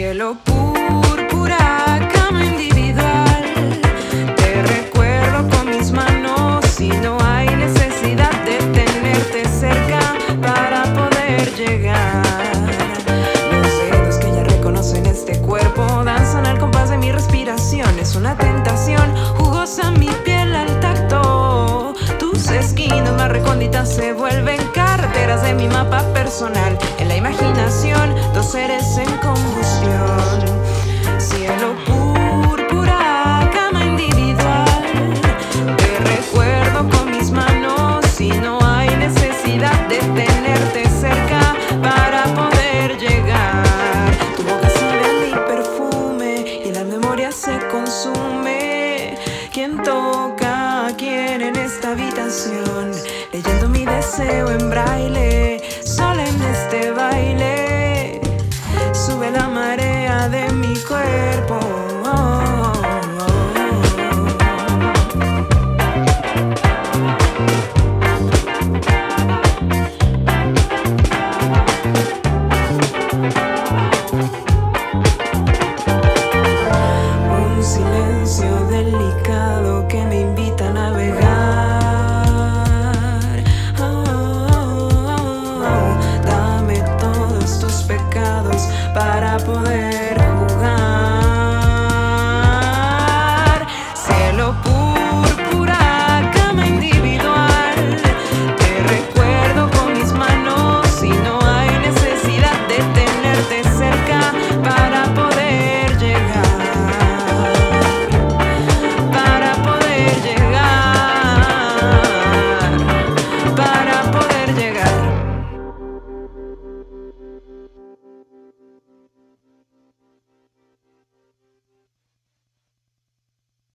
Cielo púrpura, cama individual. Te recuerdo con mis manos y no hay necesidad de tenerte cerca para poder llegar. Los dedos que ya reconocen este cuerpo danzan al compás de mi respiración. Es una tentación jugosa mi piel al tacto. Tus esquinas más recónditas se vuelven carreteras de mi mapa personal. En la imaginación, dos seres en combustión. Cielo púrpura, cama individual. Te recuerdo con mis manos y no hay necesidad de tenerte cerca para poder llegar. Tu boca sabe a mi perfume y la memoria se consume. ¿Quién toca a quién en esta habitación? Leyendo mi deseo en braille.